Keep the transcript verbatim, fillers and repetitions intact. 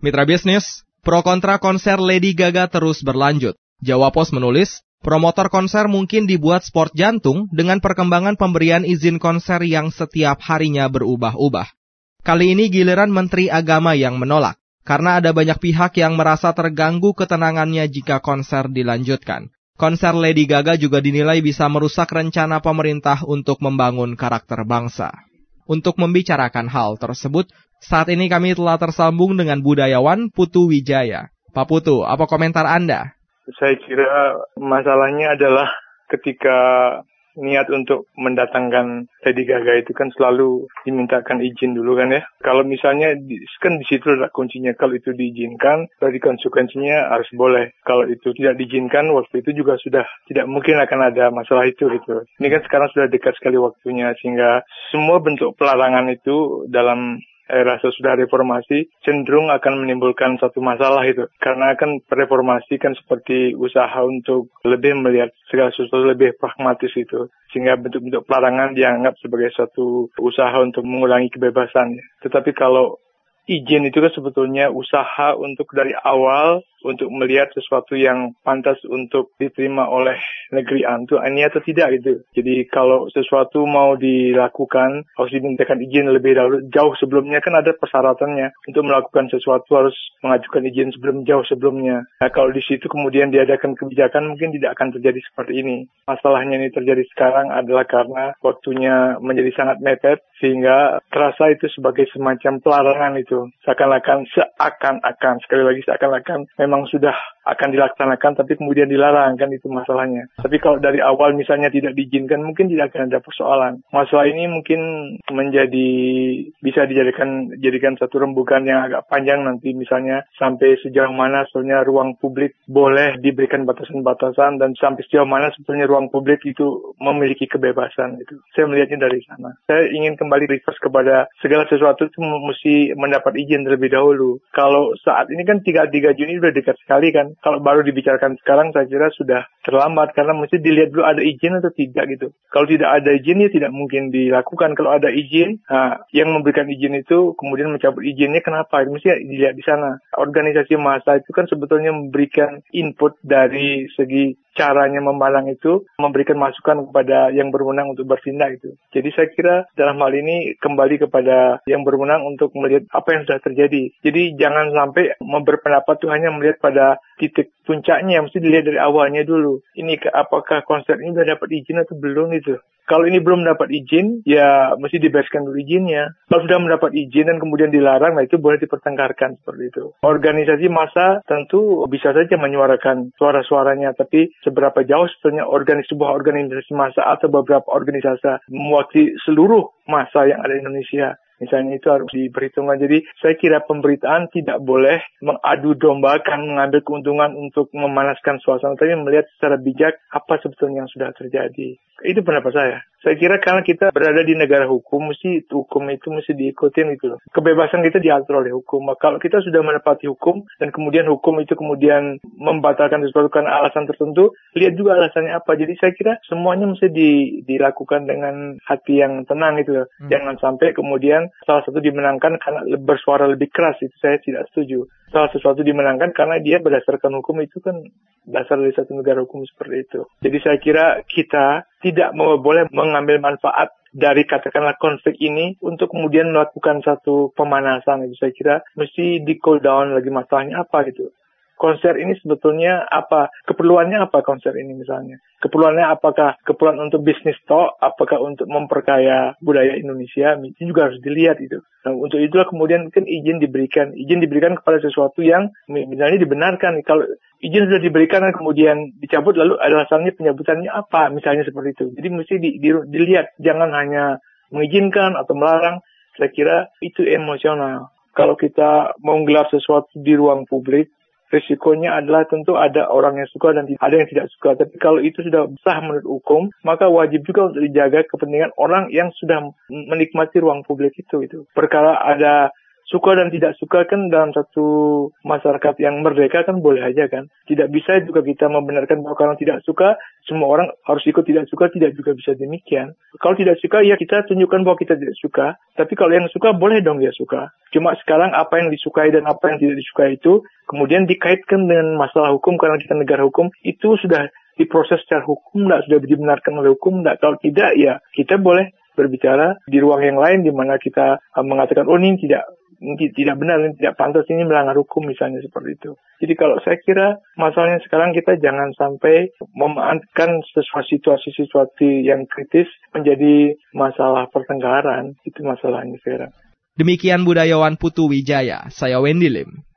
Mitra bisnis, pro kontra konser Lady Gaga terus berlanjut. Jawa Pos menulis, promotor konser mungkin dibuat sport jantung dengan perkembangan pemberian izin konser yang setiap harinya berubah-ubah. Kali ini giliran Menteri Agama yang menolak, karena ada banyak pihak yang merasa terganggu ketenangannya jika konser dilanjutkan. Konser Lady Gaga juga dinilai bisa merusak rencana pemerintah untuk membangun karakter bangsa. Untuk membicarakan hal tersebut, saat ini kami telah tersambung dengan budayawan Putu Wijaya. Pak Putu, apa komentar Anda? Saya kira masalahnya adalah ketika niat untuk mendatangkan Lady Gaga itu kan selalu dimintakan izin dulu kan ya. Kalau misalnya kan di situ adalah kuncinya, kalau itu diizinkan berarti konsekuensinya harus boleh. Kalau itu tidak diizinkan waktu itu juga sudah tidak mungkin akan ada masalah itu gitu. Ini kan sekarang sudah dekat sekali waktunya sehingga semua bentuk pelarangan itu dalam era sesudah reformasi cenderung akan menimbulkan satu masalah itu. Karena kan reformasi kan seperti usaha untuk lebih melihat segala sesuatu lebih pragmatis itu. Sehingga bentuk-bentuk pelarangan dianggap sebagai satu usaha untuk mengurangi kebebasan. Tetapi kalau izin itu kan sebetulnya usaha untuk dari awal untuk melihat sesuatu yang pantas untuk diterima oleh negeri antu ini atau tidak gitu. Jadi kalau sesuatu mau dilakukan harus dimintakan izin lebih dahulu. Jauh sebelumnya kan ada persyaratannya. Untuk melakukan sesuatu harus mengajukan izin sebelum jauh sebelumnya. Nah kalau di situ kemudian diadakan kebijakan mungkin tidak akan terjadi seperti ini. Masalahnya ini terjadi sekarang adalah karena waktunya menjadi sangat mepet sehingga terasa itu sebagai semacam pelarangan itu. Seakan-akan seakan-akan sekali lagi seakan-akan memang sudah akan dilaksanakan tapi kemudian dilarang kan itu masalahnya. Tapi kalau dari awal misalnya tidak diizinkan mungkin tidak akan ada persoalan. Masalah ini mungkin menjadi bisa dijadikan jadikan satu rembukan yang agak panjang nanti misalnya sampai sejauh mana sebenarnya ruang publik boleh diberikan batasan-batasan dan sampai sejauh mana sebetulnya ruang publik itu memiliki kebebasan itu. Saya melihatnya dari sana. Saya ingin kembali reverse kepada segala sesuatu itu mesti mendapat izin terlebih dahulu. Kalau saat ini kan tiga puluh tiga Juni sudah dekat sekali kan. Kalau baru dibicarakan sekarang saya kira sudah terlambat karena mesti dilihat dulu ada izin atau tidak gitu. Kalau tidak ada izin ya tidak mungkin dilakukan. Kalau ada izin, nah, yang memberikan izin itu kemudian mencabut izinnya kenapa? Mesti dilihat di sana. Organisasi massa itu kan sebetulnya memberikan input dari segi caranya membalang itu, memberikan masukan kepada yang berwenang untuk bertindak itu. Jadi saya kira dalam hal ini kembali kepada yang berwenang untuk melihat apa yang sudah terjadi. Jadi jangan sampai berpendapat itu hanya melihat pada titik puncaknya, mesti dilihat dari awalnya dulu. Ini apakah konser ini sudah dapat izin atau belum itu. Kalau ini belum dapat izin, ya mesti dibereskan dulu izinnya. Kalau sudah mendapat izin dan kemudian dilarang, nah itu boleh dipertengkarkan seperti itu. Organisasi massa tentu bisa saja menyuarakan suara-suaranya, tapi seberapa jauh sebetulnya organis, sebuah organisasi massa atau beberapa organisasi mewakili seluruh massa yang ada di Indonesia. Misalnya itu harus diperhitungkan. Jadi saya kira pemberitaan tidak boleh mengadu dombakan, mengambil keuntungan untuk memanaskan suasana, tapi melihat secara bijak apa sebetulnya yang sudah terjadi. Itu pendapat saya. Saya kira karena kita berada di negara hukum, mesti hukum itu mesti diikutin gitu loh. Kebebasan kita diatur oleh hukum. Kalau kita sudah menepati hukum dan kemudian hukum itu kemudian membatalkan sesuatu karena alasan tertentu, lihat juga alasannya apa. Jadi saya kira semuanya mesti di, dilakukan dengan hati yang tenang gitu loh. Hmm. Jangan sampai kemudian salah satu dimenangkan karena bersuara lebih keras, itu saya tidak setuju. Salah sesuatu dimenangkan karena dia berdasarkan hukum, itu kan dasar dari satu negara hukum seperti itu. Jadi saya kira kita tidak mau boleh mengambil manfaat dari katakanlah konflik ini untuk kemudian melakukan satu pemanasan. Itu saya kira mesti di cool down lagi masalahnya apa gitu. Konser ini sebetulnya apa? Keperluannya apa konser ini misalnya? Keperluannya apakah keperluan untuk bisnis toh? Apakah untuk memperkaya budaya Indonesia? Itu juga harus dilihat itu. Nah, untuk itulah kemudian mungkin izin diberikan. Izin diberikan kepada sesuatu yang misalnya dibenarkan. Kalau izin sudah diberikan dan kemudian dicabut, lalu alasannya pencabutannya apa? Misalnya seperti itu. Jadi mesti di, di, dilihat. Jangan hanya mengizinkan atau melarang. Saya kira itu emosional. Kalau kita mau menggelar sesuatu di ruang publik, risikonya adalah tentu ada orang yang suka dan ada yang tidak suka. Tapi kalau itu sudah sah menurut hukum, maka wajib juga untuk dijaga kepentingan orang yang sudah menikmati ruang publik itu. itu. Perkara ada suka dan tidak suka kan dalam satu masyarakat yang merdeka kan boleh aja kan. Tidak bisa juga kita membenarkan bahwa kalau tidak suka, semua orang harus ikut tidak suka, tidak juga bisa demikian. Kalau tidak suka, ya kita tunjukkan bahwa kita tidak suka. Tapi kalau yang suka, boleh dong dia suka. Cuma sekarang apa yang disukai dan apa yang tidak disukai itu, kemudian dikaitkan dengan masalah hukum karena kita negara hukum, itu sudah diproses secara hukum, tidak sudah dibenarkan oleh hukum, tidak. Kalau tidak, ya kita boleh berbicara di ruang yang lain di mana kita uh, mengatakan, oh ini tidak ini tidak benar, ini tidak pantas, ini melanggar hukum misalnya seperti itu. Jadi kalau saya kira masalahnya sekarang kita jangan sampai memanfaatkan sesuatu situasi-situasi yang kritis menjadi masalah pertengkaran. Itu masalahnya sekarang. Demikian budayawan Putu Wijaya, saya Wendy Lim.